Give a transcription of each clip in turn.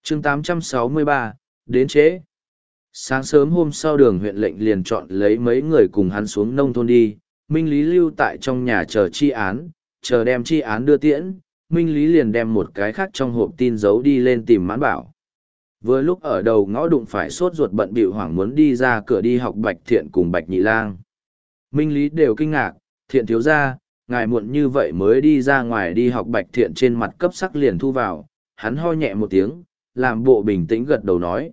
chương 863, đến trễ. Sáng sớm hôm sau đường huyện lệnh liền chọn lấy mấy người cùng hắn xuống nông thôn đi, Minh Lý lưu tại trong nhà chờ chi án, chờ đem chi án đưa tiễn, Minh Lý liền đem một cái khác trong hộp tin giấu đi lên tìm Mãn Bảo. Vừa lúc ở đầu ngõ đụng phải sốt ruột bận bịu hoảng muốn đi ra cửa đi học Bạch Thiện cùng Bạch Nhị Lang. Minh Lý đều kinh ngạc, Thiện thiếu gia, ngài muộn như vậy mới đi ra ngoài đi học. Bạch Thiện trên mặt cấp sắc liền thu vào, hắn ho nhẹ một tiếng, làm bộ bình tĩnh gật đầu nói,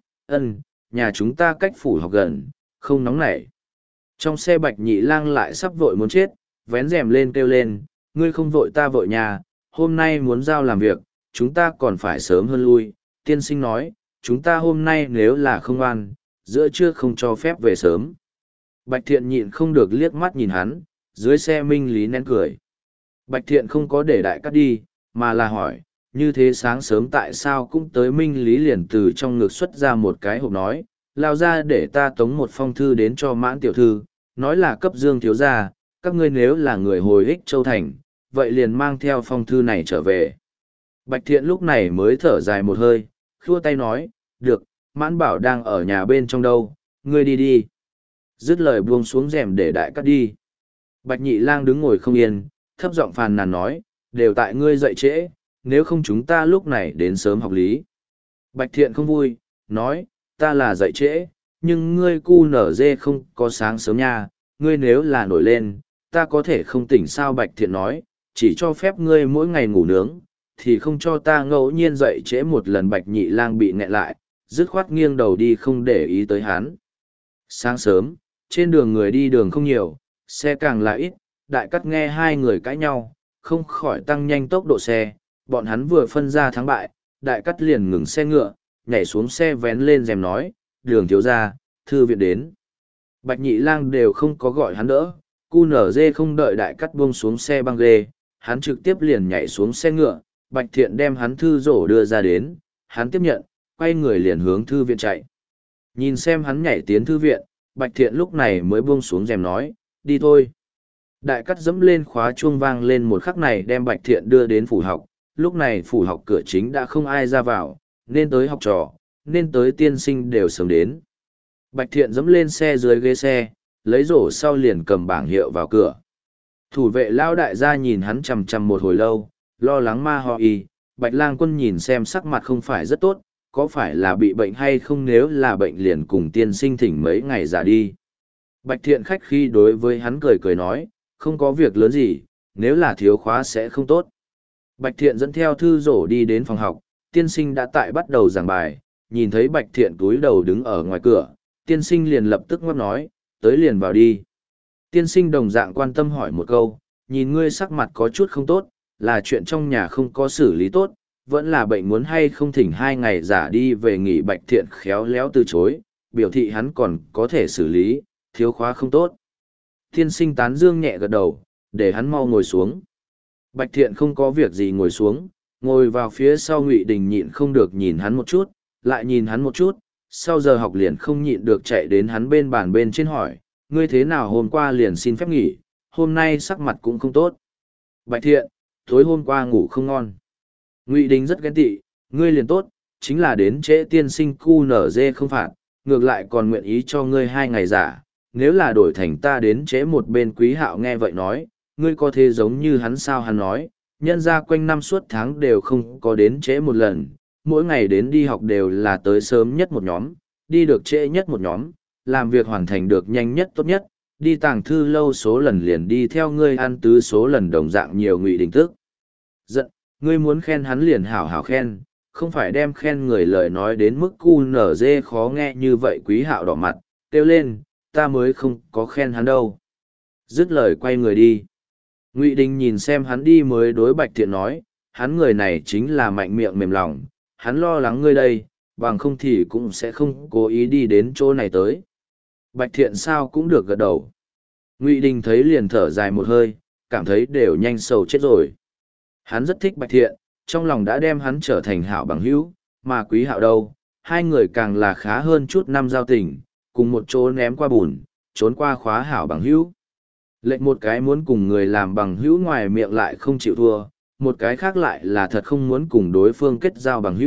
nhà chúng ta cách phủ học gần, không nóng nảy. Trong xe Bạch Nhị Lang lại sắp vội muốn chết, vén rèm lên kêu lên, ngươi không vội ta vội nhà, hôm nay muốn giao làm việc, chúng ta còn phải sớm hơn lui. Tiên sinh nói, chúng ta hôm nay nếu là không ăn, giữa trưa không cho phép về sớm. Bạch Thiện nhịn không được liếc mắt nhìn hắn, dưới xe Minh Lý nén cười. Bạch Thiện không có để đại cắt đi, mà là hỏi, như thế sáng sớm tại sao cũng tới. Minh Lý liền từ trong ngực xuất ra một cái hộp nói, lao ra để ta tống một phong thư đến cho Mãn tiểu thư, nói là cấp Dương thiếu gia, các ngươi nếu là người hồi ích Châu Thành, vậy liền mang theo phong thư này trở về. Bạch Thiện lúc này mới thở dài một hơi, khua tay nói, được, Mãn bảo đang ở nhà bên trong đâu, ngươi đi đi. Dứt lời buông xuống rèm để đại cắt đi. Bạch Nhị Lang đứng ngồi không yên, thấp giọng phàn nàn nói, đều tại ngươi dậy trễ, nếu không chúng ta lúc này đến sớm học lý. Bạch Thiện không vui, nói, ta là dậy trễ, nhưng ngươi cu nở dê không có sáng sớm nha, ngươi nếu là nổi lên, ta có thể không tỉnh sao. Bạch Thiện nói, chỉ cho phép ngươi mỗi ngày ngủ nướng, thì không cho ta ngẫu nhiên dậy trễ một lần. Bạch Nhị Lang bị nghẹn lại, dứt khoát nghiêng đầu đi không để ý tới hắn. Sáng sớm, trên đường người đi đường không nhiều, xe càng là ít, đại cắt nghe hai người cãi nhau, không khỏi tăng nhanh tốc độ xe, bọn hắn vừa phân ra thắng bại, đại cắt liền ngừng xe ngựa, nhảy xuống xe vén lên rèm nói, Đường thiếu gia, thư viện đến. Bạch Nhị Lang đều không có gọi hắn đỡ, cu nở dê không đợi đại cắt buông xuống xe băng ghê, hắn trực tiếp liền nhảy xuống xe ngựa, Bạch Thiện đem hắn thư rổ đưa ra đến, hắn tiếp nhận, quay người liền hướng thư viện chạy. Nhìn xem hắn nhảy tiến thư viện, Bạch Thiện lúc này mới buông xuống rèm nói, đi thôi. Đại cắt dẫm lên khóa chuông vang lên một khắc này đem Bạch Thiện đưa đến phủ học, lúc này phủ học cửa chính đã không ai ra vào, nên tới học trò, nên tới tiên sinh đều sớm đến. Bạch Thiện dẫm lên xe dưới ghế xe, lấy rổ sau liền cầm bảng hiệu vào cửa. Thủ vệ lao đại gia nhìn hắn chằm chằm một hồi lâu, lo lắng ma ho y, Bạch Lang Quân nhìn xem sắc mặt không phải rất tốt, có phải là bị bệnh hay không, nếu là bệnh liền cùng tiên sinh thỉnh mấy ngày giả đi. Bạch Thiện khách khi đối với hắn cười cười nói, không có việc lớn gì, nếu là thiếu khóa sẽ không tốt. Bạch Thiện dẫn theo thư rổ đi đến phòng học, tiên sinh đã tại bắt đầu giảng bài, nhìn thấy Bạch Thiện túi đầu đứng ở ngoài cửa, tiên sinh liền lập tức ngoắc nói, tới liền vào đi. Tiên sinh đồng dạng quan tâm hỏi một câu, nhìn ngươi sắc mặt có chút không tốt, là chuyện trong nhà không có xử lý tốt, vẫn là bệnh muốn hay không thỉnh 2 ngày giả đi về nghỉ. Bạch Thiện khéo léo từ chối, biểu thị hắn còn có thể xử lý, thiếu khóa không tốt. Tiên sinh tán dương nhẹ gật đầu, để hắn mau ngồi xuống. Bạch Thiện không có việc gì ngồi xuống, ngồi vào phía sau. Ngụy Đình nhịn không được nhìn hắn một chút, lại nhìn hắn một chút, sau giờ học liền không nhịn được chạy đến hắn bên bàn bên trên hỏi, ngươi thế nào hôm qua liền xin phép nghỉ, hôm nay sắc mặt cũng không tốt. Bạch Thiện, tối hôm qua ngủ không ngon. Ngụy Đình rất ghen tị, ngươi liền tốt, chính là đến trễ tiên sinh cu nở dê không phạt, ngược lại còn nguyện ý cho ngươi 2 ngày giả, nếu là đổi thành ta đến trễ một bên. Quý Hạo nghe vậy nói, ngươi có thể giống như hắn sao? Hắn nói, nhân ra quanh năm suốt tháng đều không có đến trễ một lần, mỗi ngày đến đi học đều là tới sớm nhất một nhóm, đi được trễ nhất một nhóm, làm việc hoàn thành được nhanh nhất tốt nhất, đi tàng thư lâu số lần liền đi theo ngươi ăn tứ số lần đồng dạng nhiều. Ngụy Đình tức giận, ngươi muốn khen hắn liền hảo hảo khen, không phải đem khen người lời nói đến mức cu nở dê khó nghe như vậy. Quý Hạo đỏ mặt, kêu lên, ta mới không có khen hắn đâu. Dứt lời quay người đi. Ngụy Đình nhìn xem hắn đi mới đối Bạch Thiện nói, hắn người này chính là mạnh miệng mềm lòng, hắn lo lắng ngươi đây, bằng không thì cũng sẽ không cố ý đi đến chỗ này tới. Bạch Thiện sao cũng được gật đầu. Ngụy Đình thấy liền thở dài một hơi, cảm thấy đều nhanh sầu chết rồi. Hắn rất thích Bạch Thiện, trong lòng đã đem hắn trở thành hảo bằng hữu, mà Quý Hạo đâu, hai người càng là khá hơn chút năm giao tình, cùng một chỗ ném qua bùn, trốn qua khóa hảo bằng hữu. Lệnh một cái muốn cùng người làm bằng hữu ngoài miệng lại không chịu thua, một cái khác lại là thật không muốn cùng đối phương kết giao bằng hữu,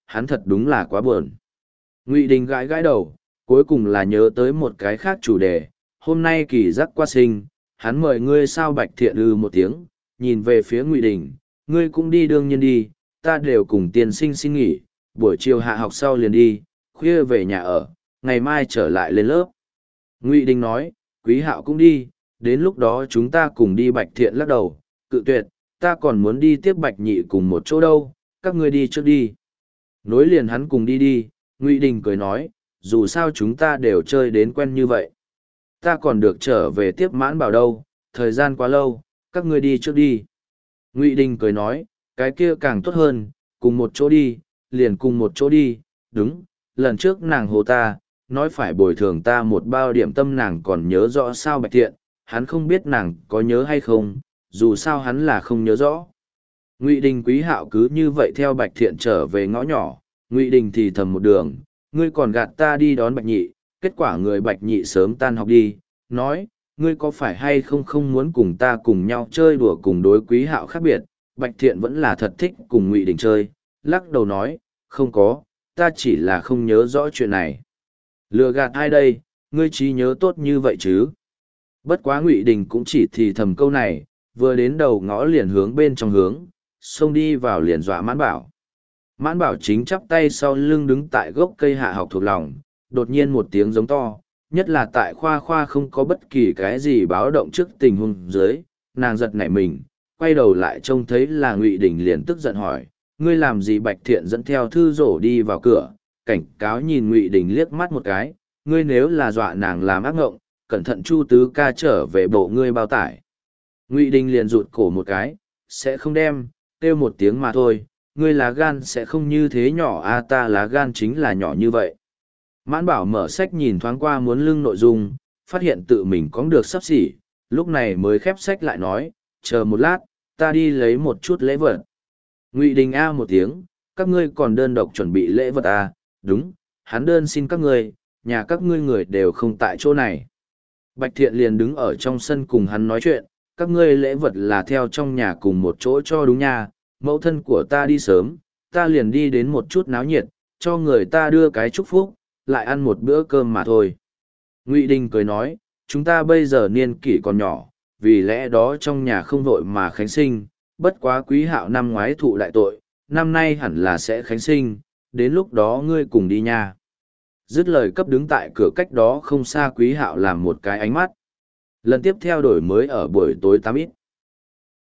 hắn thật đúng là quá buồn. Ngụy Đình gãi gãi đầu, cuối cùng là nhớ tới một cái khác chủ đề. Hôm nay kỳ giác qua sinh, hắn mời ngươi sao Bạch Thiện một tiếng, nhìn về phía Ngụy Đình, ngươi cũng đi đương nhiên đi, ta đều cùng tiên sinh xin nghỉ, buổi chiều hạ học sau liền đi, khuya về nhà ở, ngày mai trở lại lên lớp. Ngụy Đình nói, Quý Hạo cũng đi, đến lúc đó chúng ta cùng đi. Bạch Thiện lắc đầu, cự tuyệt, ta còn muốn đi tiếp Bạch Nhị cùng một chỗ đâu, các ngươi đi trước đi. Nối liền hắn cùng đi đi, Ngụy Đình cười nói, dù sao chúng ta đều chơi đến quen như vậy. Ta còn được trở về tiếp Mãn Bảo đâu, thời gian quá lâu, các ngươi đi trước đi. Ngụy Đình cười nói, cái kia càng tốt hơn, cùng một chỗ đi, liền cùng một chỗ đi, đúng, lần trước nàng hồ ta, nói phải bồi thường ta một bao điểm tâm nàng còn nhớ rõ sao Bạch Thiện, hắn không biết nàng có nhớ hay không, dù sao hắn là không nhớ rõ. Ngụy Đình Quý Hạo cứ như vậy theo Bạch Thiện trở về ngõ nhỏ, Ngụy Đình thì thầm một đường, ngươi còn gạt ta đi đón Bạch Nhị, kết quả người Bạch Nhị sớm tan học đi, nói, ngươi có phải hay không không muốn cùng ta cùng nhau chơi đùa cùng đối Quý Hạo khác biệt. Bạch Thiện vẫn là thật thích cùng Ngụy Đình chơi, lắc đầu nói, không có, ta chỉ là không nhớ rõ chuyện này. Lừa gạt ai đây, ngươi trí nhớ tốt như vậy chứ? Bất quá Ngụy Đình cũng chỉ thì thầm câu này, vừa đến đầu ngõ liền hướng bên trong hướng, xông đi vào liền dọa Mãn Bảo. Mãn Bảo chính chắp tay sau lưng đứng tại gốc cây hạ học thuộc lòng, đột nhiên một tiếng giống to, nhất là tại khoa khoa không có bất kỳ cái gì báo động trước tình huống dưới, nàng giật nảy mình, quay đầu lại trông thấy là Ngụy Đình liền tức giận hỏi, ngươi làm gì? Bạch Thiện dẫn theo thư rổ đi vào cửa, cảnh cáo nhìn Ngụy Đình liếc mắt một cái, ngươi nếu là dọa nàng làm ác ngộng, cẩn thận Chu tứ ca trở về bộ ngươi bao tải. Ngụy Đình liền rụt cổ một cái, sẽ không đem, kêu một tiếng mà thôi, ngươi lá gan sẽ không như thế nhỏ à, ta lá gan chính là nhỏ như vậy. Mãn Bảo mở sách nhìn thoáng qua muốn lưng nội dung, phát hiện tự mình có được xấp xỉ, lúc này mới khép sách lại nói, chờ một lát, ta đi lấy một chút lễ vật. Ngụy Đình a một tiếng, các ngươi còn đơn độc chuẩn bị lễ vật à, đúng, hắn đơn xin các ngươi, nhà các ngươi người đều không tại chỗ này. Bạch Thiện liền đứng ở trong sân cùng hắn nói chuyện, các ngươi lễ vật là theo trong nhà cùng một chỗ cho đúng nha, mẫu thân của ta đi sớm, ta liền đi đến một chút náo nhiệt, cho người ta đưa cái chúc phúc, lại ăn một bữa cơm mà thôi. Ngụy Đình cười nói, chúng ta bây giờ niên kỷ còn nhỏ, vì lẽ đó trong nhà không vội mà khánh sinh, bất quá Quý Hạo năm ngoái thụ đại tội, năm nay hẳn là sẽ khánh sinh, đến lúc đó ngươi cùng đi nha. Dứt lời cấp đứng tại cửa cách đó không xa Quý Hạo làm một cái ánh mắt. Lần tiếp theo đổi mới ở buổi tối 8 ít.